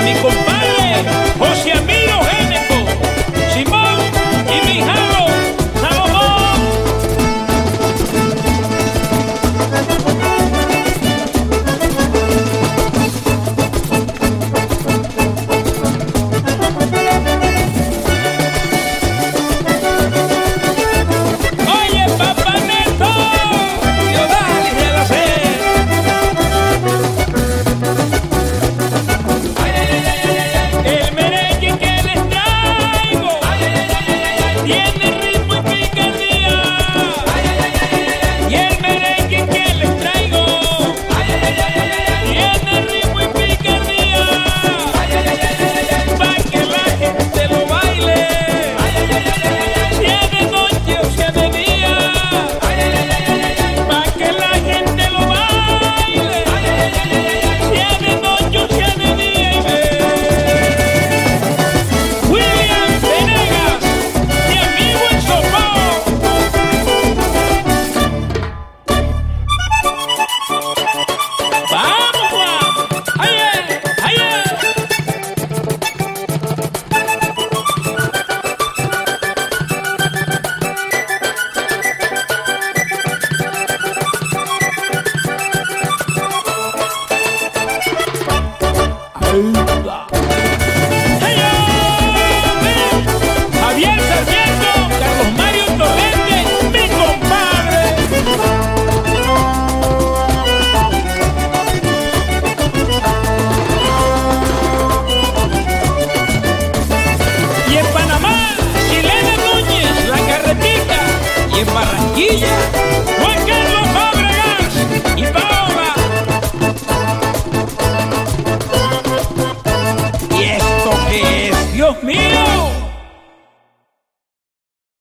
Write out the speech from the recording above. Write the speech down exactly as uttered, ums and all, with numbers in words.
mi compadre José Emilio Géneco, Simón y mi jalo Salomón. Oye, Papá Neto, yo dale de la sed. El merengue que les traigo tiene ritmo y picardía. Y el merengue que les traigo tiene ritmo y picardía. Pa' que la gente lo baile, sea de noche o sea de día. Pa' que la gente lo baile, sea de noche o sea de día. Y ve William Venegas, mi amigo el sofá. Vamos, Juan. Aye, aye. Ahí va.